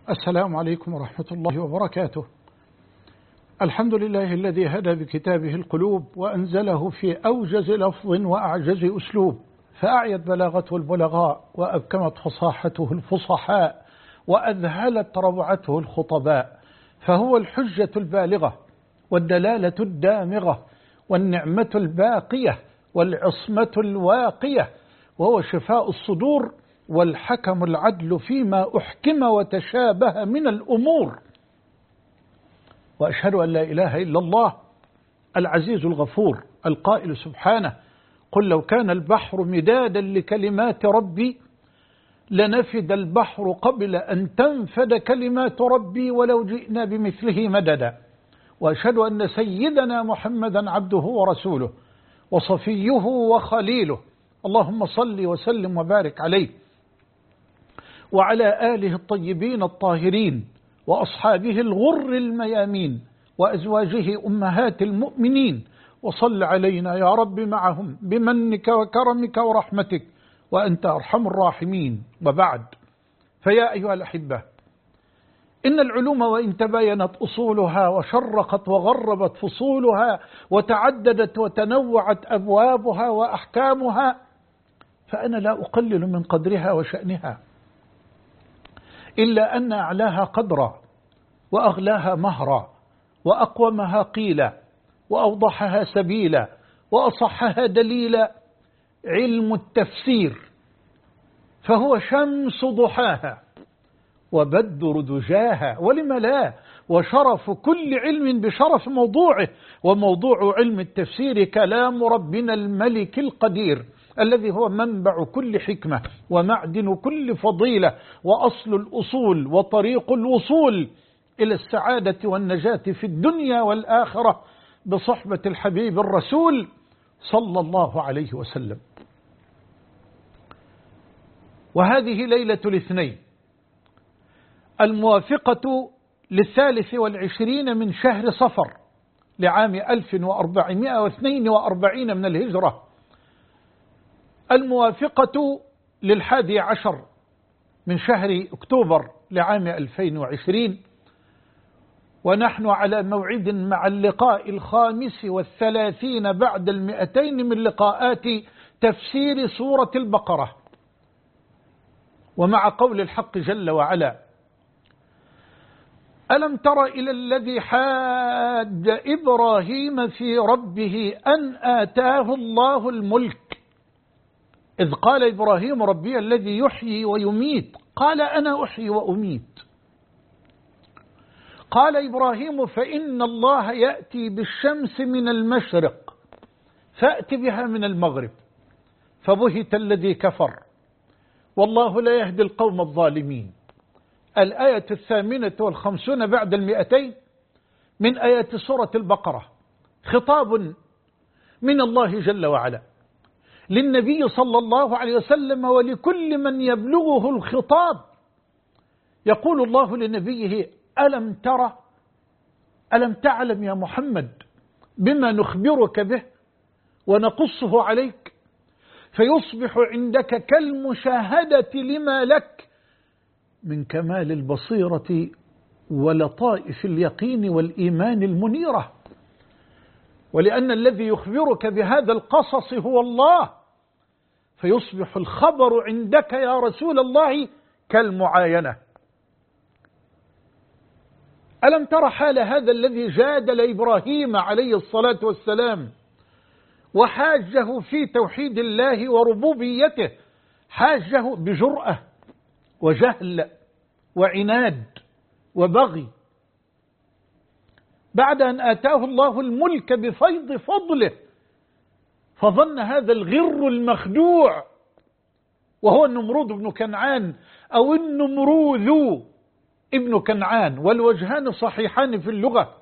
السلام عليكم ورحمة الله وبركاته. الحمد لله الذي هدى بكتابه القلوب وأنزله في أوجز لفظ وأعجز أسلوب، فأعيت بلاغته البلغاء وأبكمت فصاحته الفصحاء وأذهلت روعته الخطباء، فهو الحجة البالغة والدلالة الدامغة والنعمة الباقية والعصمة الواقية، وهو شفاء الصدور والحكم العدل فيما أحكم وتشابه من الأمور. وأشهد أن لا إله إلا الله العزيز الغفور القائل سبحانه: قل لو كان البحر مدادا لكلمات ربي لنفد البحر قبل أن تنفد كلمات ربي ولو جئنا بمثله مددا. وأشهد أن سيدنا محمدا عبده ورسوله وصفيه وخليله، اللهم صل وسلم وبارك عليه وعلى آله الطيبين الطاهرين وأصحابه الغر الميامين وأزواجه أمهات المؤمنين، وصل علينا يا رب معهم بمنك وكرمك ورحمتك وأنت أرحم الراحمين. وبعد، فيا أيها الأحبة، إن العلوم وإن تباينت أصولها وشرقت وغربت فصولها وتعددت وتنوعت أبوابها وأحكامها، فأنا لا أقلل من قدرها وشأنها، إلا أن أعلاها قدرا وأغلاها مهرا وأقومها قيلا وأوضحها سبيلا وأصحها دليلا علم التفسير، فهو شمس ضحاها وبدر دجاها، ولم لا، وشرف كل علم بشرف موضوعه، وموضوع علم التفسير كلام ربنا الملك القدير الذي هو منبع كل حكمة ومعدن كل فضيلة وأصل الأصول وطريق الوصول إلى السعادة والنجاة في الدنيا والآخرة بصحبة الحبيب الرسول صلى الله عليه وسلم. وهذه ليلة الاثنين الموافقة 23 من شهر صفر لعام 1442 من الهجرة، الموافقة 11 من شهر أكتوبر لعام 2020، ونحن على موعد مع اللقاء 35 بعد 200 من لقاءات تفسير سورة البقرة، ومع قول الحق جل وعلا: ألم تر إلى الذي حاج إبراهيم في ربه أن آتاه الله الملك إذ قال إبراهيم ربي الذي يحيي ويميت قال أنا أحيي وأميت. قال إبراهيم فإن الله يأتي بالشمس من المشرق فأت بها من المغرب، فبهت الذي كفر والله لا يهدي القوم الظالمين. الآية 58 بعد 200 من آيات سورة البقرة، خطاب من الله جل وعلا للنبي صلى الله عليه وسلم ولكل من يبلغه الخطاب. يقول الله لنبيه: ألم ترى، ألم تعلم يا محمد بما نخبرك به ونقصه عليك، فيصبح عندك كالمشاهدة لما لك من كمال البصيرة ولطائف اليقين والإيمان المنيرة، ولأن الذي يخبرك بهذا القصص هو الله، فيصبح الخبر عندك يا رسول الله كالمعاينة. ألم تر حال هذا الذي جادل إبراهيم عليه الصلاة والسلام وحاجه في توحيد الله وربوبيته، حاجه بجرأة وجهل وعناد وبغي، بعد أن آتاه الله الملك بفيض فضله، فظن هذا الغر المخدوع وهو النمرود بن كنعان أو النمروذ ابن كنعان، والوجهان صحيحان في اللغة،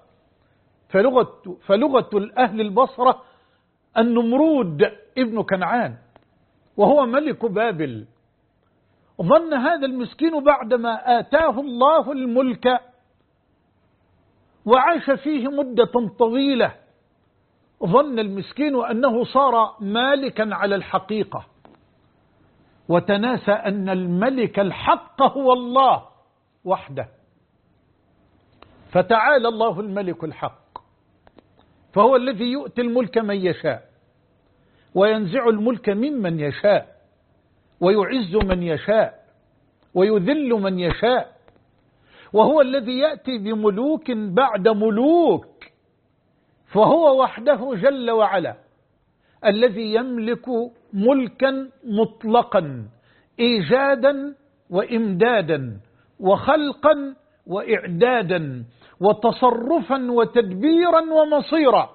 فلغة الأهل البصرة النمرود ابن كنعان وهو ملك بابل. ظن هذا المسكين بعدما آتاه الله الملك وعاش فيه مدة طويلة، ظن المسكين أنه صار مالكا على الحقيقة، وتناسى أن الملك الحق هو الله وحده. فتعالى الله الملك الحق، فهو الذي يؤتي الملك من يشاء وينزع الملك ممن يشاء ويعز من يشاء ويذل من يشاء، وهو الذي يأتي بملوك بعد ملوك، فهو وحده جل وعلا الذي يملك ملكا مطلقا، إيجادا وإمدادا وخلقا وإعدادا وتصرفا وتدبيرا ومصيرا.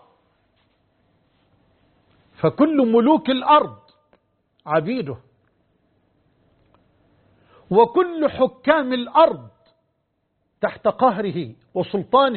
فكل ملوك الأرض عبيده، وكل حكام الأرض تحت قهره وسلطانه.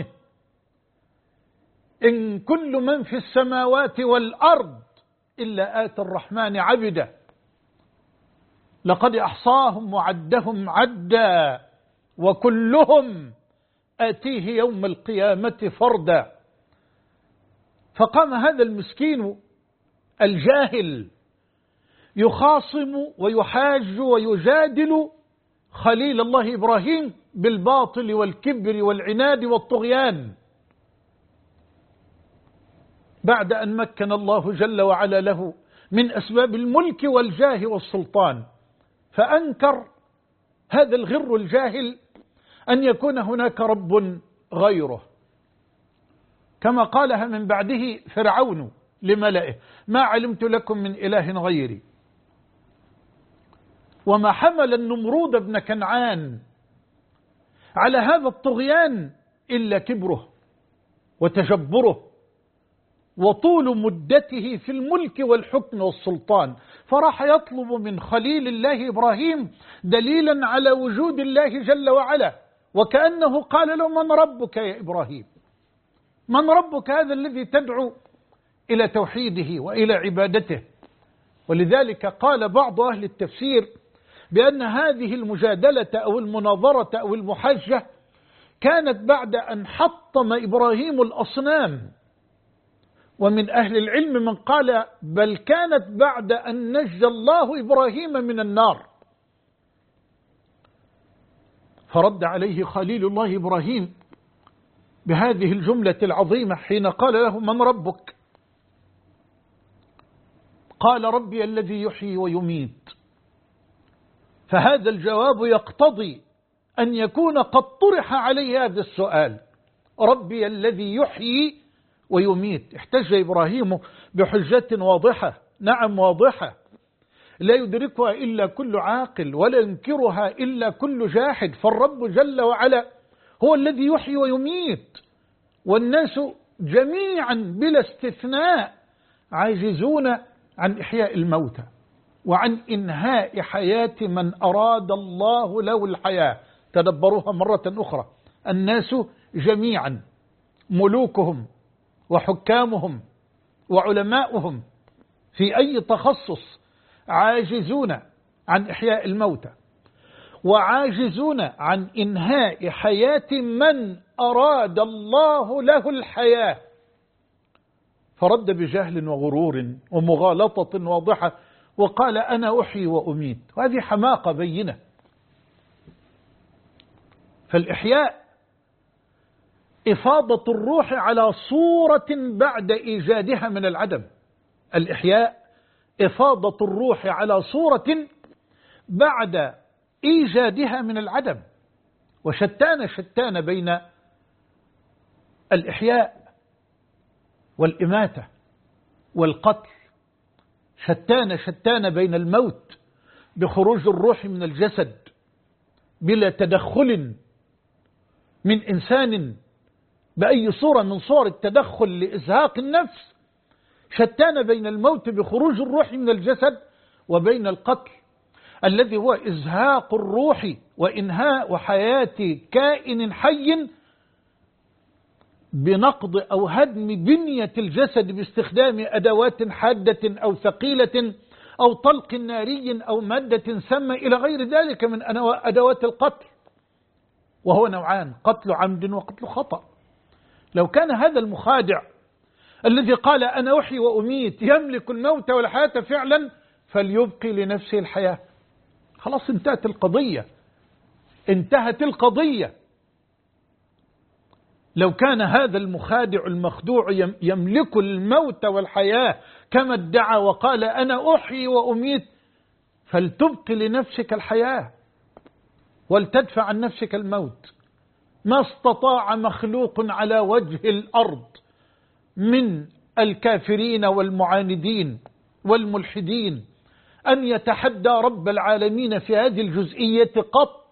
إن كل من في السماوات والأرض إلا آتى الرحمن عبدا، لقد أحصاهم وعدهم عدا، وكلهم آتيه يوم القيامة فردا. فقام هذا المسكين الجاهل يخاصم ويحاج ويجادل خليل الله إبراهيم بالباطل والكبر والعناد والطغيان، بعد أن مكن الله جل وعلا له من أسباب الملك والجاه والسلطان. فأنكر هذا الغر الجاهل أن يكون هناك رب غيره، كما قالها من بعده فرعون لملئه: ما علمت لكم من إله غيري. وما حمل النمرود بن كنعان على هذا الطغيان إلا كبره وتجبره وطول مدته في الملك والحكم والسلطان. فراح يطلب من خليل الله إبراهيم دليلا على وجود الله جل وعلا، وكأنه قال له: من ربك يا إبراهيم؟ من ربك هذا الذي تدعو إلى توحيده وإلى عبادته؟ ولذلك قال بعض أهل التفسير بأن هذه المجادلة أو المناظرة أو المحاجة كانت بعد أن حطم إبراهيم الأصنام، ومن أهل العلم من قال بل كانت بعد أن نجى الله إبراهيم من النار. فرد عليه خليل الله إبراهيم بهذه الجملة العظيمة حين قال له: من ربك؟ قال: ربي الذي يحيي ويميت. فهذا الجواب يقتضي أن يكون قد طرح عليه هذا السؤال: ربي الذي يحيي ويميت. احتج إبراهيم بحجة واضحة، نعم واضحة، لا يدركها إلا كل عاقل ولا ينكرها إلا كل جاحد. فالرب جل وعلا هو الذي يحيي ويميت، والناس جميعا بلا استثناء عاجزون عن إحياء الموتى وعن إنهاء حياة من أراد الله له الحياة. تدبروها مرة أخرى: الناس جميعا، ملوكهم وحكامهم وعلماؤهم في أي تخصص، عاجزون عن إحياء الموتى وعاجزون عن إنهاء حياة من أراد الله له الحياة. فرد بجهل وغرور ومغالطة واضحة وقال: أنا أحيي وأميت. وهذه حماقة بينة. فالإحياء إفاضة الروح على صورة بعد إيجادها من العدم. الإحياء إفاضة الروح على صورة بعد إيجادها من العدم. وشتان بين الإحياء والإماتة والقتل. شتان بين الموت بخروج الروح من الجسد بلا تدخل من إنسان بأي صورة من صور التدخل لإزهاق النفس. شتان بين الموت بخروج الروح من الجسد وبين القتل الذي هو إزهاق الروح وإنهاء حياة كائن حي بنقض أو هدم بنية الجسد باستخدام أدوات حادة أو ثقيلة أو طلق ناري أو مادة سامة إلى غير ذلك من أدوات القتل. وهو نوعان: قتل عمد وقتل خطأ. لو كان هذا المخادع الذي قال أنا أحيي وأميت يملك الموت والحياة فعلا، فليبقي لنفسه الحياة. خلاص انتهت القضية. انتهت القضية. لو كان هذا المخادع المخدوع يملك الموت والحياة كما ادعى وقال أنا أحيي وأميت، فلتبق لنفسك الحياة ولتدفع عن نفسك الموت. ما استطاع مخلوق على وجه الأرض من الكافرين والمعاندين والملحدين أن يتحدى رب العالمين في هذه الجزئية قط.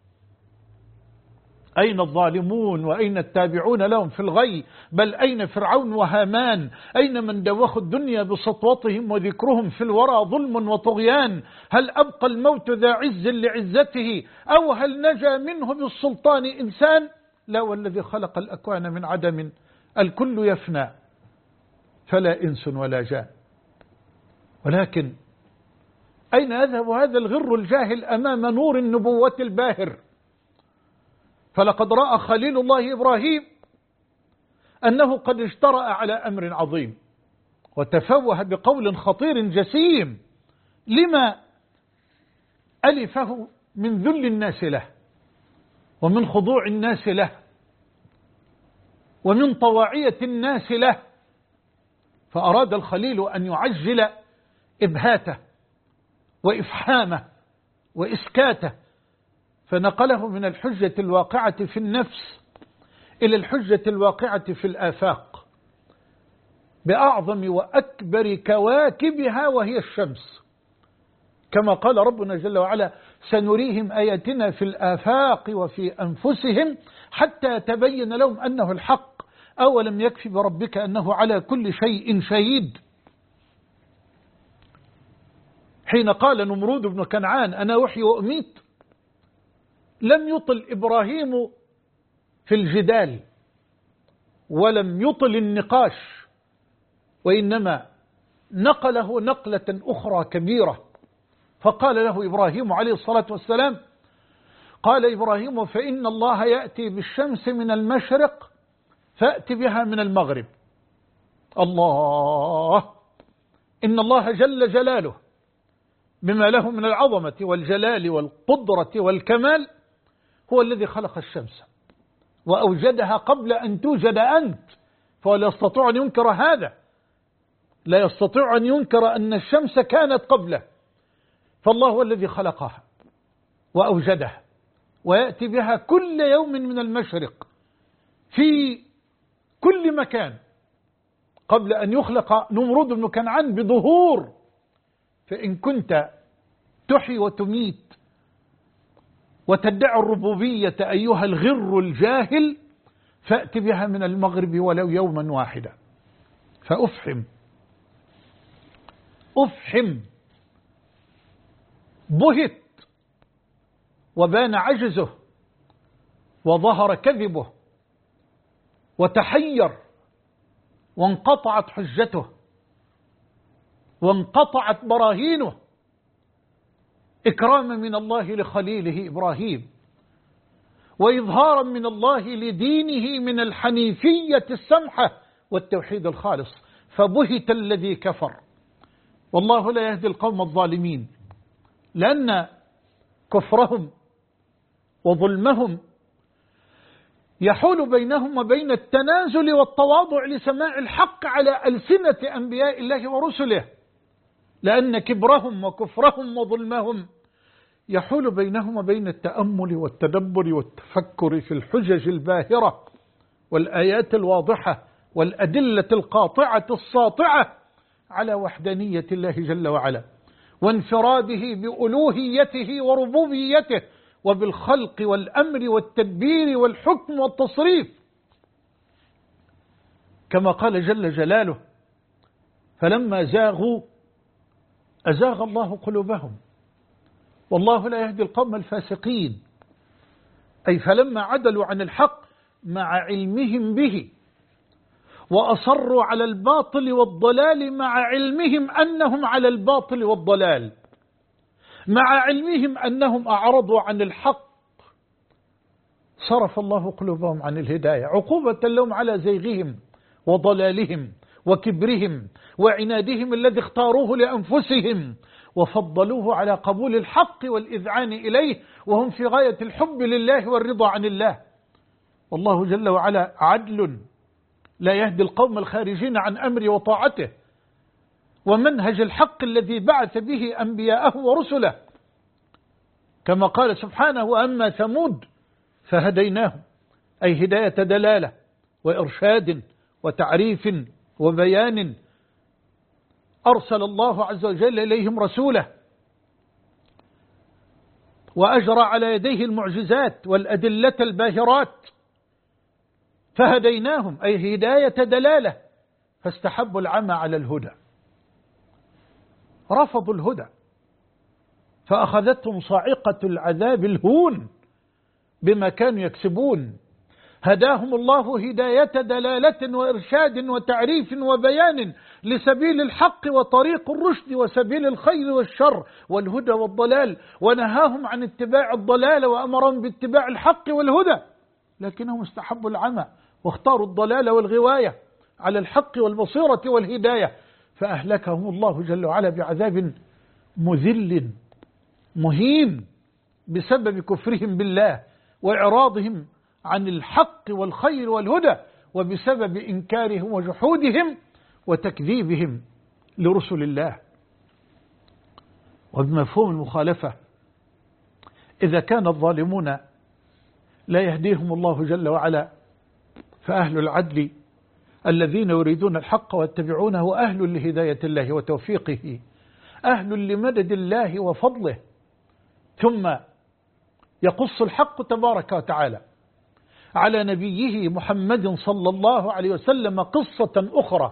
أين الظالمون وأين التابعون لهم في الغي؟ بل أين فرعون وهامان؟ أين من دوخوا الدنيا بسطوتهم وذكرهم في الورى ظلم وطغيان؟ هل أبقى الموت ذا عز لعزته أو هل نجا منه بالسلطان إنسان؟ لا، والذي خلق الأكوان من عدم الكل يفنى فلا إنس ولا جان. ولكن أين يذهب هذا الغر الجاهل أمام نور النبوة الباهر؟ فلقد رأى خليل الله إبراهيم أنه قد اجترأ على أمر عظيم وتفوه بقول خطير جسيم لما ألفه من ذل الناس له ومن خضوع الناس له ومن طواعية الناس له. فأراد الخليل أن يعجل إبهاته وإفحامه وإسكاته، فنقله من الحجة الواقعة في النفس إلى الحجة الواقعة في الآفاق بأعظم وأكبر كواكبها وهي الشمس، كما قال ربنا جل وعلا سنريهم آياتنا في الآفاق وفي أنفسهم حتى يتبين لهم أنه الحق أولم يكفي بربك أنه على كل شيء شهيد. حين قال نمرود بن كنعان أنا أحيي وأميت لم يطل إبراهيم في الجدال ولم يطل النقاش، وإنما نقله نقلة أخرى كبيرة. فقال له إبراهيم عليه الصلاة والسلام قال إبراهيم فإن الله يأتي بالشمس من المشرق فأتي بها من المغرب. الله، إن الله جل جلاله بما له من العظمة والجلال والقدرة والكمال هو الذي خلق الشمس وأوجدها قبل أن توجد أنت، فلا يستطيع أن ينكر هذا، لا يستطيع أن ينكر أن الشمس كانت قبله. فالله هو الذي خلقها وأوجدها ويأتي بها كل يوم من المشرق في كل مكان قبل أن يخلق نمرود بن كنعان بظهور. فإن كنت تحيي وتميت وتدعي الربوبية أيها الغر الجاهل فأت بها من المغرب ولو يوما واحدا. فأفحم بهت وبان عجزه وظهر كذبه وتحير وانقطعت حجته وانقطعت براهينه إكراما من الله لخليله إبراهيم وإظهارا من الله لدينه من الحنيفية السمحة والتوحيد الخالص. فبهت الذي كفر، والله لا يهدي القوم الظالمين، لأن كفرهم وظلمهم يحول بينهم وبين التنازل والتواضع لسماع الحق على ألسنة أنبياء الله ورسله، لأن كبرهم وكفرهم وظلمهم يحول بينهم وبين التأمل والتدبر والتفكر في الحجج الباهرة والآيات الواضحة والأدلة القاطعة الساطعة على وحدانية الله جل وعلا وانفراده بألوهيته وربوبيته وبالخلق والأمر والتدبير والحكم والتصريف، كما قال جل جلاله فلما زاغوا أزاغ الله قلوبهم والله لا يهدي القوم الفاسقين. أي فلما عدلوا عن الحق مع علمهم به وأصروا على الباطل والضلال مع علمهم أنهم على الباطل والضلال، مع علمهم أنهم أعرضوا عن الحق، صرف الله قلوبهم عن الهداية عقوبة لهم على زيغهم وضلالهم وكبرهم وعنادهم الذي اختاروه لأنفسهم وفضلوه على قبول الحق والإذعان إليه، وهم في غاية الحب لله والرضا عن الله. والله جل وعلا عدل لا يهدي القوم الخارجين عن أمره وطاعته، ومنهج الحق الذي بعث به أنبياءه ورسله، كما قال سبحانه: وأما ثمود فهديناهم، أي هداية دلالة وإرشاد وتعريف وبيان. أرسل الله عز وجل إليهم رسوله وأجرى على يديه المعجزات والأدلة الباهرات، فهديناهم أي هداية دلالة، فاستحبوا العمى على الهدى، رفضوا الهدى فأخذتهم صاعقة العذاب الهون بما كانوا يكسبون. هداهم الله هداية دلالة وإرشاد وتعريف وبيان لسبيل الحق وطريق الرشد وسبيل الخير والشر والهدى والضلال، ونهاهم عن اتباع الضلال وأمرهم باتباع الحق والهدى، لكنهم استحبوا العمى واختاروا الضلال والغواية على الحق والبصيرة والهداية، فأهلكهم الله جل وعلا بعذاب مذل مهين بسبب كفرهم بالله وإعراضهم عن الحق والخير والهدى، وبسبب إنكارهم وجحودهم وتكذيبهم لرسل الله. وبمفهوم المخالفة، إذا كان الظالمون لا يهديهم الله جل وعلا، فأهل العدل الذين يريدون الحق ويتبعونه أهل لهداية الله وتوفيقه، أهل لمدد الله وفضله. ثم يقص الحق تبارك وتعالى على نبيه محمد صلى الله عليه وسلم قصة أخرى،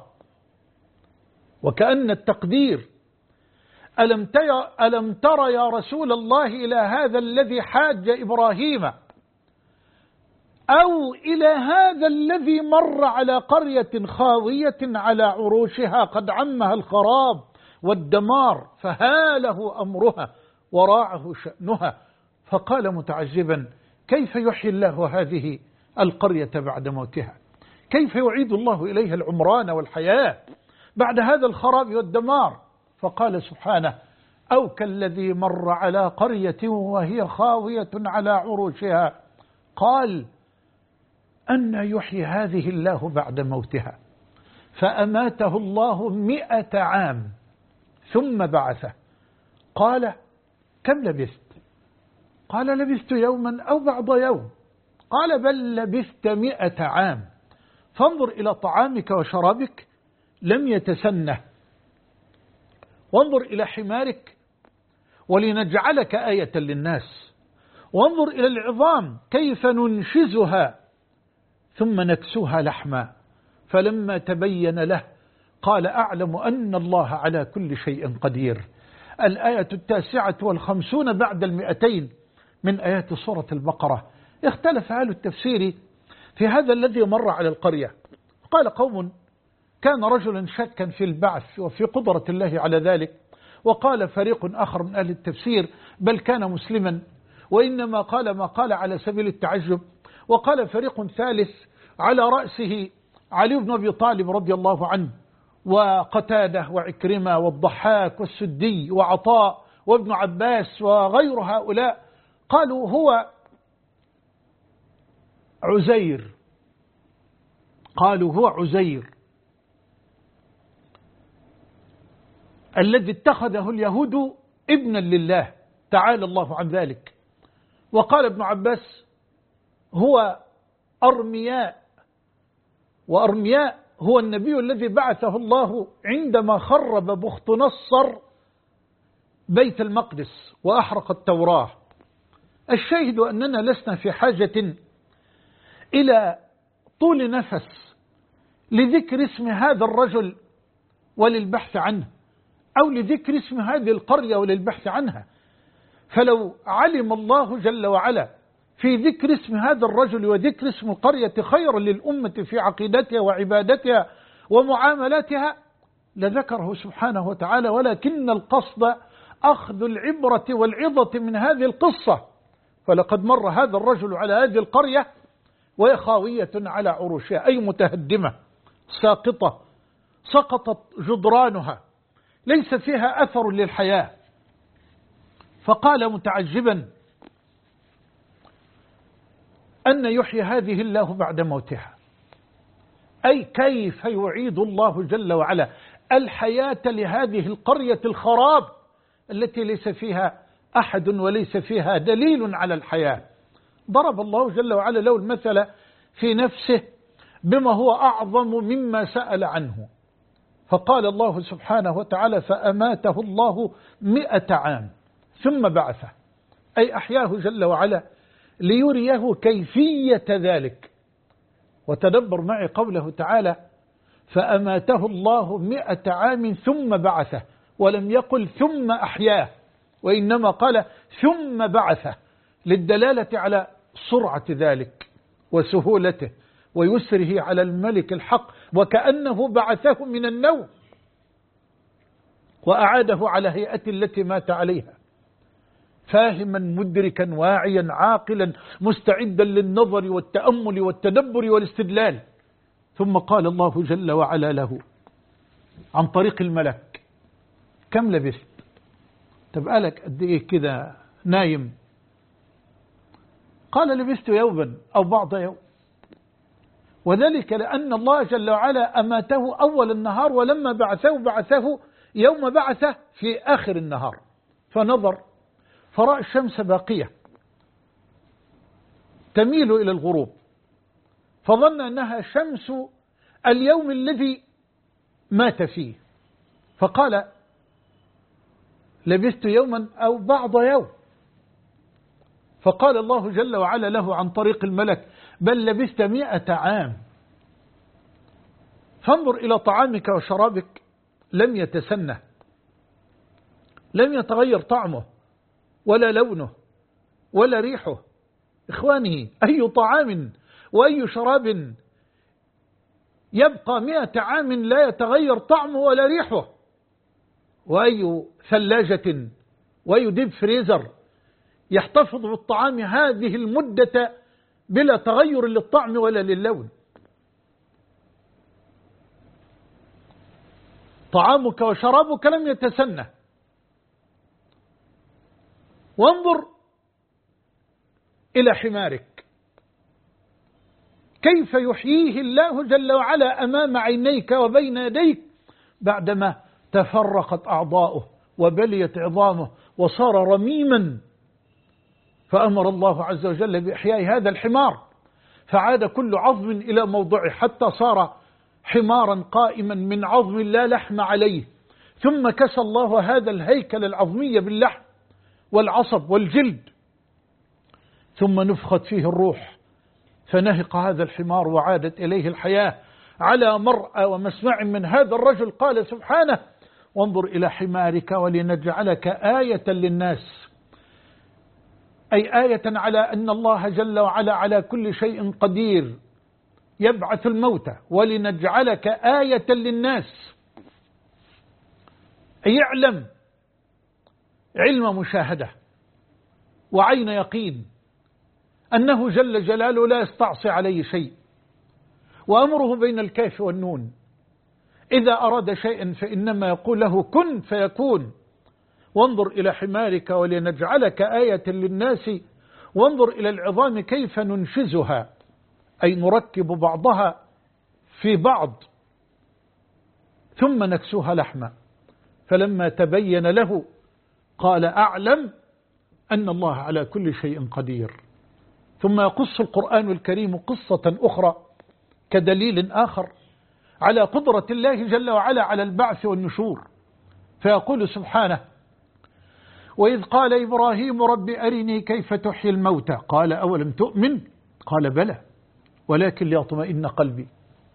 وكأن التقدير: ألم تر يا رسول الله إلى هذا الذي حاج إبراهيم، أو إلى هذا الذي مر على قرية خاوية على عروشها قد عمها الخراب والدمار فهاله أمرها وراعه شأنها، فقال متعجبا: كيف يحيي الله هذه القرية بعد موتها؟ كيف يعيد الله إليها العمران والحياة بعد هذا الخراب والدمار؟ فقال سبحانه: أو كالذي مر على قرية وهي خاوية على عروشها قال أن يحيي هذه الله بعد موتها، فأماته الله 100 عام ثم بعثه. قال: كم لبثت؟ قال: لبثت يوما أو بعض يوم. قال: بل لبثت 100 عام، فانظر إلى طعامك وشرابك لم يتسنه، وانظر إلى حمارك ولنجعلك آية للناس، وانظر إلى العظام كيف ننشزها ثم نكسوها لحما، فلما تبين له قال: أعلم أن الله على كل شيء قدير. الآية 59 بعد 200 من آيات سورة البقرة. اختلف أهل التفسير في هذا الذي مر على القرية. قال قوم: كان رجلا شكا في البعث وفي قدرة الله على ذلك. وقال فريق آخر من أهل التفسير: بل كان مسلما وإنما قال ما قال على سبيل التعجب. وقال فريق ثالث على رأسه علي بن أبي طالب رضي الله عنه، وقتادة وعكرمة والضحاك والسدي وعطاء وابن عباس وغير هؤلاء، قالوا هو عزير، قالوا هو عزير الذي اتخذه اليهود ابنا لله تعالى الله عن ذلك. وقال ابن عباس هو أرمياء، وأرمياء هو النبي الذي بعثه الله عندما خرب بخت نصر بيت المقدس وأحرق التوراة. الشاهد أننا لسنا في حاجة إلى طول نفس لذكر اسم هذا الرجل وللبحث عنه، أو لذكر اسم هذه القرية وللبحث عنها. فلو علم الله جل وعلا في ذكر اسم هذا الرجل وذكر اسم القرية خيرا للأمة في عقيدتها وعبادتها ومعاملاتها لذكره سبحانه وتعالى، ولكن القصد أخذ العبرة والعظة من هذه القصة. فلقد مر هذا الرجل على هذه القرية وهي خاوية على عروشها، أي متهدمة ساقطة، سقطت جدرانها، ليس فيها أثر للحياة، فقال متعجبا أن يحيي هذه الله بعد موتها، أي كيف يعيد الله جل وعلا الحياة لهذه القرية الخراب التي ليس فيها أحد وليس فيها دليل على الحياة. ضرب الله جل وعلا له المثل في نفسه بما هو أعظم مما سأل عنه، فقال الله سبحانه وتعالى فأماته الله 100 عام ثم بعثه، أي أحياه جل وعلا ليريه كيفية ذلك. وتدبر معي قوله تعالى فأماته الله 100 عام ثم بعثه، ولم يقل ثم أحياه، وإنما قال ثم بعثه للدلالة على سرعة ذلك وسهولته ويسره على الملك الحق، وكأنه بعثه من النوم وأعاده على هيئته التي مات عليها، فاهما مدركا واعيا عاقلا مستعدا للنظر والتأمل والتدبر والاستدلال. ثم قال الله جل وعلا له عن طريق الملك كم لبثت؟ تبقى لك قد ايه كده نايم؟ قال لبثت يوما أو بعض يوم، وذلك لأن الله جل وعلا أماته أول النهار، ولما بعثه يوم بعثه في آخر النهار، فنظر فرأى الشمس باقية تميل إلى الغروب، فظن أنها شمس اليوم الذي مات فيه، فقال لبثت يوما أو بعض يوم، فقال الله جل وعلا له عن طريق الملك بل لبثت 100 عام. فانظر إلى طعامك وشرابك لم يتسنه، لم يتغير طعمه ولا لونه ولا ريحه. إخواني، أي طعام وأي شراب يبقى 100 عام لا يتغير طعمه ولا ريحه؟ وأي ثلاجة وأي ديب فريزر يحتفظ بالطعام هذه المدة بلا تغير للطعم ولا للون؟ طعامك وشرابك لم يتسنه. وانظر إلى حمارك كيف يحييه الله جل وعلا أمام عينيك وبين يديك بعدما تفرقت أعضاؤه وبليت عظامه وصار رميما، فأمر الله عز وجل بإحياء هذا الحمار فعاد كل عظم إلى موضعه حتى صار حمارا قائما من عظم لا لحم عليه، ثم كسى الله هذا الهيكل العظمي باللحم والعصب والجلد، ثم نفخت فيه الروح فنهق هذا الحمار وعادت إليه الحياة على مرأى ومسمع من هذا الرجل. قال سبحانه وانظر إلى حمارك ولنجعلك آية للناس، أي آية على أن الله جل وعلا على كل شيء قدير يبعث الموتى، ولنجعلك آية للناس، أي يعلم علم مشاهدة وعين يقين أنه جل جلاله لا يستعصي عليه شيء، وأمره بين الكاف والنون، إذا أراد شيئا فإنما يقول له كن فيكون. وانظر إلى حمارك ولنجعلك آية للناس، وانظر إلى العظام كيف ننشزها، أي نركب بعضها في بعض ثم نكسوها لحما، فلما تبين له قال أعلم أن الله على كل شيء قدير. ثم يقص القرآن الكريم قصة أخرى كدليل آخر على قدرة الله جل وعلا على البعث والنشور، فيقول سبحانه وإذ قال إبراهيم رب أرني كيف تحيي الموتى قال أولم تؤمن قال بلى ولكن ليطمئن قلبي.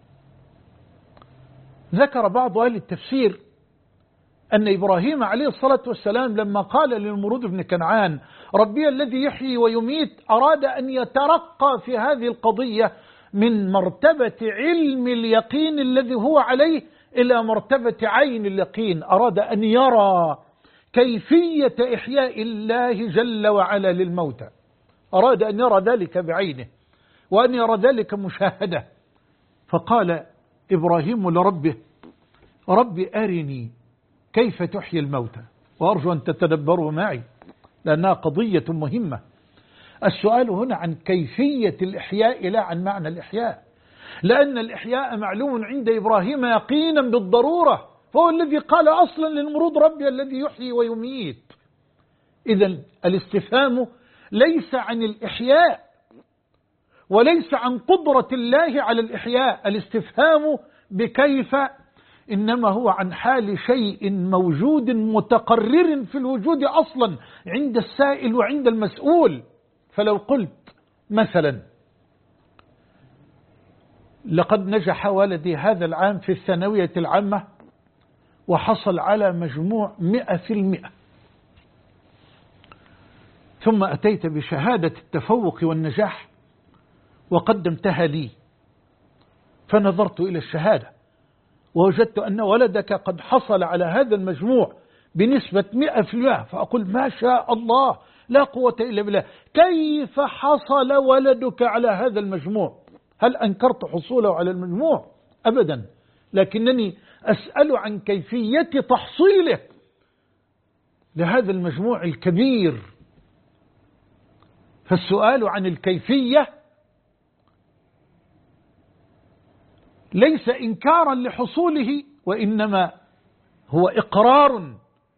ذكر بعض أهل التفسير أن إبراهيم عليه الصلاة والسلام لما قال للمرود بن كنعان ربي الذي يحيي ويميت أراد أن يترقى في هذه القضية من مرتبة علم اليقين الذي هو عليه إلى مرتبة عين اليقين، أراد أن يرى كيفية إحياء الله جل وعلا للموتى، أراد أن يرى ذلك بعينه وأن يرى ذلك مشاهدة. فقال إبراهيم لربه رب أرني كيف تحيي الموتى، وأرجو أن تتدبروا معي لأنها قضية مهمة. السؤال هنا عن كيفية الإحياء لا عن معنى الإحياء، لأن الإحياء معلوم عند إبراهيم يقينا بالضرورة، فهو الذي قال أصلا للمرود ربي الذي يحيي ويميت. إذن الاستفهام ليس عن الإحياء وليس عن قدرة الله على الإحياء، الاستفهام بكيف إنما هو عن حال شيء موجود متقرر في الوجود أصلا عند السائل وعند المسؤول. فلو قلت مثلا لقد نجح ولدي هذا العام في الثانوية العامة وحصل على مجموع 100%، ثم أتيت بشهادة التفوق والنجاح وقدمتها لي، فنظرت إلى الشهادة ووجدت أن ولدك قد حصل على هذا المجموع بنسبة 100%، فأقول ما شاء الله لا قوة إلا بالله، كيف حصل ولدك على هذا المجموع؟ هل أنكرت حصوله على المجموع؟ أبدا، لكنني أسأل عن كيفية تحصيله لهذا المجموع الكبير. فالسؤال عن الكيفية ليس إنكارا لحصوله، وإنما هو إقرار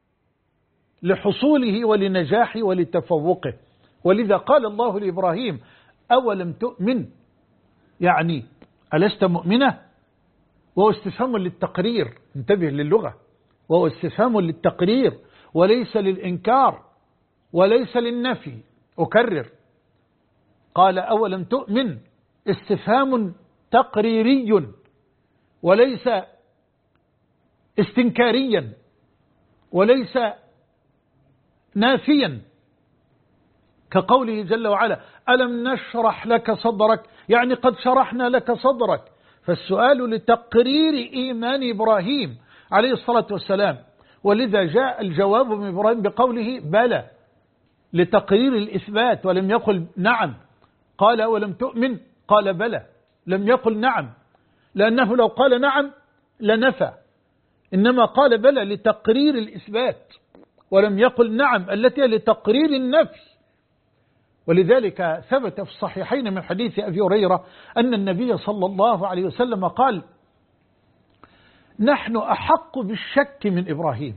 لحصوله ولنجاحه ولتفوقه. ولذا قال الله لإبراهيم أولم تؤمن، يعني ألست مؤمنة؟ وهو استفهام للتقرير، انتبه للغة، وهو استفهام للتقرير وليس للإنكار وليس للنفي. أكرر، قال أولم تؤمن، استفهام تقريري وليس استنكاريا وليس نافيا، كقوله جل وعلا ألم نشرح لك صدرك، يعني قد شرحنا لك صدرك. فالسؤال لتقرير إيمان إبراهيم عليه الصلاة والسلام، ولذا جاء الجواب من إبراهيم بقوله بلى لتقرير الإثبات، ولم يقل نعم. قال ولم تؤمن، قال بلى، لم يقل نعم، لأنه لو قال نعم لنفى، إنما قال بلى لتقرير الإثبات، ولم يقل نعم التي لتقرير النفي. ولذلك ثبت في الصحيحين من حديث أبي هريرة أن النبي صلى الله عليه وسلم قال نحن أحق بالشك من إبراهيم.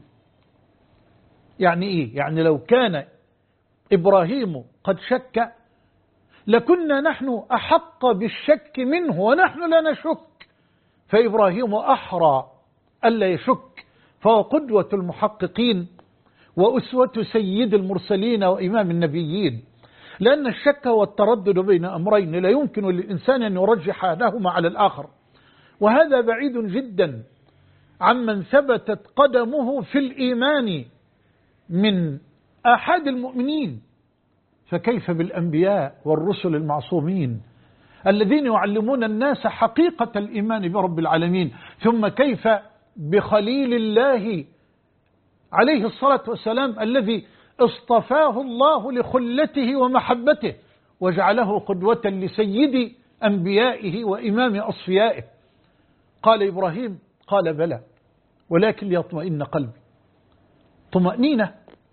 يعني إيه؟ يعني لو كان إبراهيم قد شك لكنا نحن أحق بالشك منه، ونحن لا نشك، فإبراهيم أحرى ألا يشك، فهو قدوة المحققين وأسوة سيد المرسلين وإمام النبيين. لأن الشك هو التردد بين أمرين لا يمكن للإنسان أن يرجح أحدهما على الآخر، وهذا بعيد جدا عمن ثبتت قدمه في الإيمان من أحد المؤمنين، فكيف بالأنبياء والرسل المعصومين الذين يعلمون الناس حقيقة الإيمان برب العالمين؟ ثم كيف بخليل الله عليه الصلاة والسلام الذي اصطفاه الله لخلته ومحبته وجعله قدوة لسيد أنبيائه وإمام أصفيائه. قال إبراهيم قال بلى ولكن ليطمئن قلبي. طمأنينة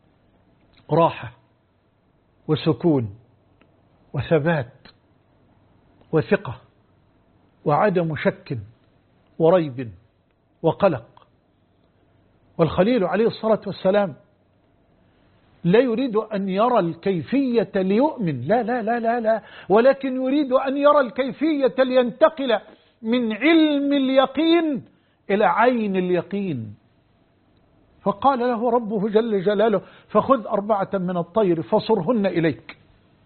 راحة وسكون وثبات وثقة وعدم شك وريب وقلق. والخليل عليه الصلاة والسلام لا يريد أن يرى الكيفية ليؤمن، لا لا لا لا لا، ولكن يريد أن يرى الكيفية لينتقل من علم اليقين إلى عين اليقين. فقال له ربه جل جلاله فخذ 4 من الطير فصرهن إليك.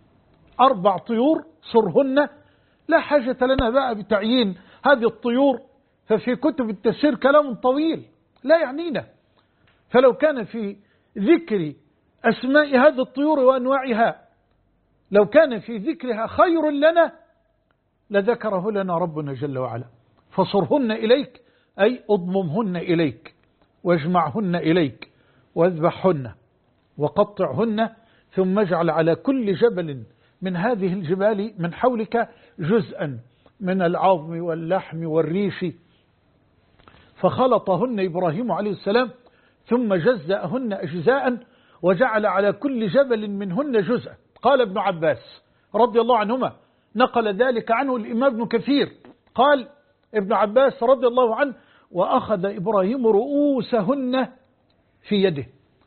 4 طيور صرهن، لا حاجة لنا بقى بتعيين هذه الطيور، ففي كتب التفسير كلام طويل لا يعنينا. فلو كان في ذكر أسماء هذه الطيور وأنواعها، لو كان في ذكرها خير لنا لذكره لنا ربنا جل وعلا. فصرهن إليك أي أضممهن إليك واجمعهن إليك واذبحهن وقطعهن، ثم اجعل على كل جبل من هذه الجبال من حولك جزءا من العظم واللحم والريش. فخلطهن إبراهيم عليه السلام ثم جزأهن أجزاء وجعل على كل جبل منهن جزءا. قال ابن عباس رضي الله عنهما، نقل ذلك عنه الإمام ابن كثير، قال ابن عباس رضي الله عنه: وأخذ إبراهيم رؤوسهن في يده،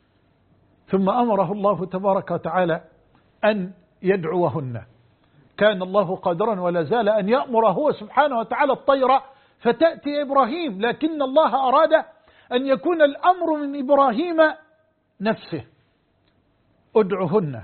ثم أمره الله تبارك وتعالى أن يدعوهن. كان الله قادرا ولا زال أن يأمر هو سبحانه وتعالى الطير فتأتي إبراهيم، لكن الله أراد أن يكون الأمر من إبراهيم نفسه: ادعهن.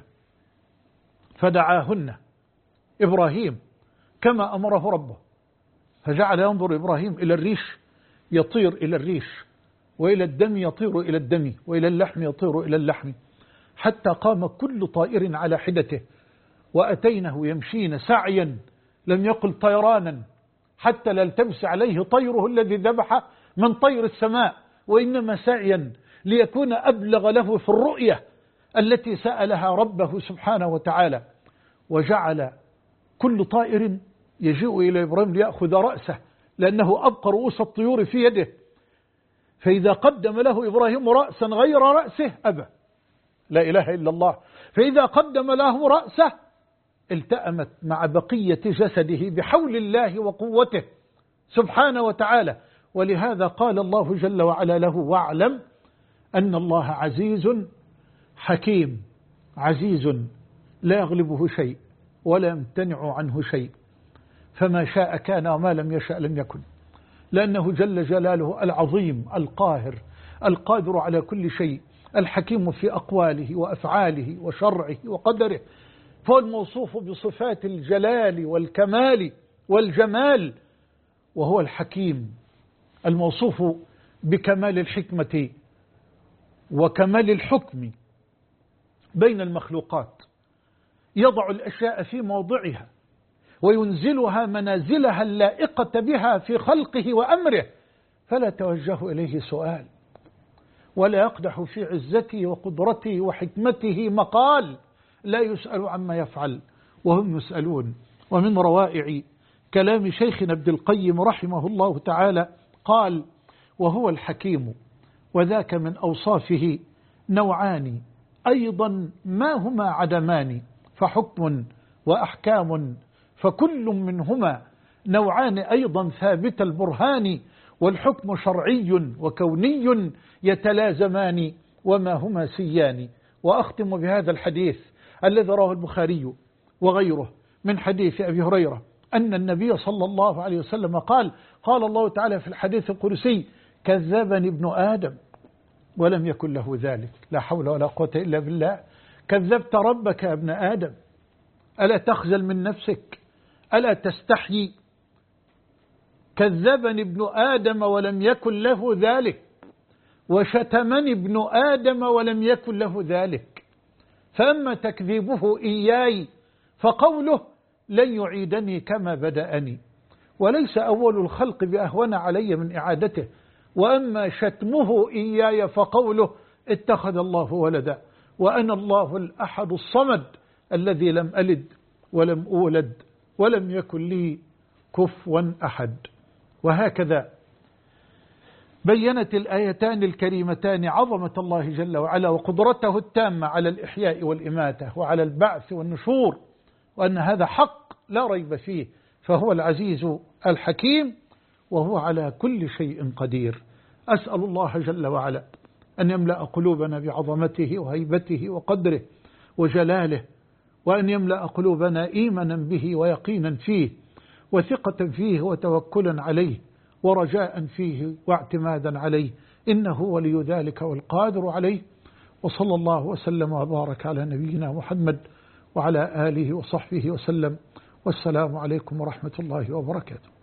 فدعاهن إبراهيم كما أمره ربه، فجعل ينظر إبراهيم إلى الريش يطير إلى الريش، وإلى الدم يطير إلى الدم، وإلى اللحم يطير إلى اللحم، حتى قام كل طائر على حدته. وأتينه يمشين سعيا، لم يقل طيرانا حتى لا يلتبس عليه طيره الذي ذبح من طير السماء، وإنما سعيا ليكون أبلغ له في الرؤية التي سألها ربه سبحانه وتعالى. وجعل كل طائر يجيء إلى إبراهيم ليأخذ رأسه، لأنه أبقى رؤوس الطيور في يده، فإذا قدم له إبراهيم رأسا غير رأسه أبى، لا إله إلا الله. فإذا قدم له رأسه التأمت مع بقية جسده بحول الله وقوته سبحانه وتعالى. ولهذا قال الله جل وعلا له: واعلم أن الله عزيز حكيم، عزيز لا يغلبه شيء ولا يمتنع عنه شيء، فما شاء كان وما لم يشاء لم يكن، لأنه جل جلاله العظيم القاهر القادر على كل شيء، الحكيم في أقواله وأفعاله وشرعه وقدره، فهو الموصوف بصفات الجلال والكمال والجمال، وهو الحكيم الموصوف بكمال الحكمة وكمال الحكم بين المخلوقات، يضع الأشياء في موضعها وينزلها منازلها اللائقة بها في خلقه وأمره، فلا توجه إليه سؤال، ولا يقدح في عزته وقدرته وحكمته مقال، لا يسأل عما يفعل وهم يسألون. ومن روائع كلام شيخنا ابن القيم رحمه الله تعالى قال: وهو الحكيم، وذاك من أوصافه نوعان أيضا ما هما عدمان، فحكم وأحكام، فكل منهما نوعان أيضا ثابت البرهان، والحكم شرعي وكوني يتلازمان، وما هما سيان. وأختم بهذا الحديث الذي رواه البخاري وغيره من حديث أبي هريرة أن النبي صلى الله عليه وسلم قال: قال الله تعالى في الحديث القدسي: كذبني ابن آدم ولم يكن له ذلك. لا حول ولا قوة إلا بالله. كذبت ربك يا ابن آدم، ألا تخجل من نفسك؟ ألا تستحيي؟ كذبني ابن آدم ولم يكن له ذلك، وشتمني ابن آدم ولم يكن له ذلك. فأما تكذيبه إياي فقوله: لن يعيدني كما بدأني، وليس أول الخلق بأهون علي من إعادته. وأما شتمه إياي فقوله: اتخذ الله ولدا، وأنا الله الأحد الصمد الذي لم ألد ولم أولد ولم يكن لي كفوا أحد. وهكذا بينت الآيتان الكريمتان عظمة الله جل وعلا وقدرته التامة على الإحياء والإماتة وعلى البعث والنشور، وأن هذا حق لا ريب فيه، فهو العزيز الحكيم وهو على كل شيء قدير. أسأل الله جل وعلا أن يملأ قلوبنا بعظمته وهيبته وقدره وجلاله، وأن يملأ قلوبنا إيمانا به ويقينا فيه وثقة فيه وتوكلا عليه ورجاء فيه واعتمادا عليه، إنه ولي ذلك والقادر عليه. وصلى الله وسلم وبارك على نبينا محمد وعلى آله وصحبه وسلم، والسلام عليكم ورحمة الله وبركاته.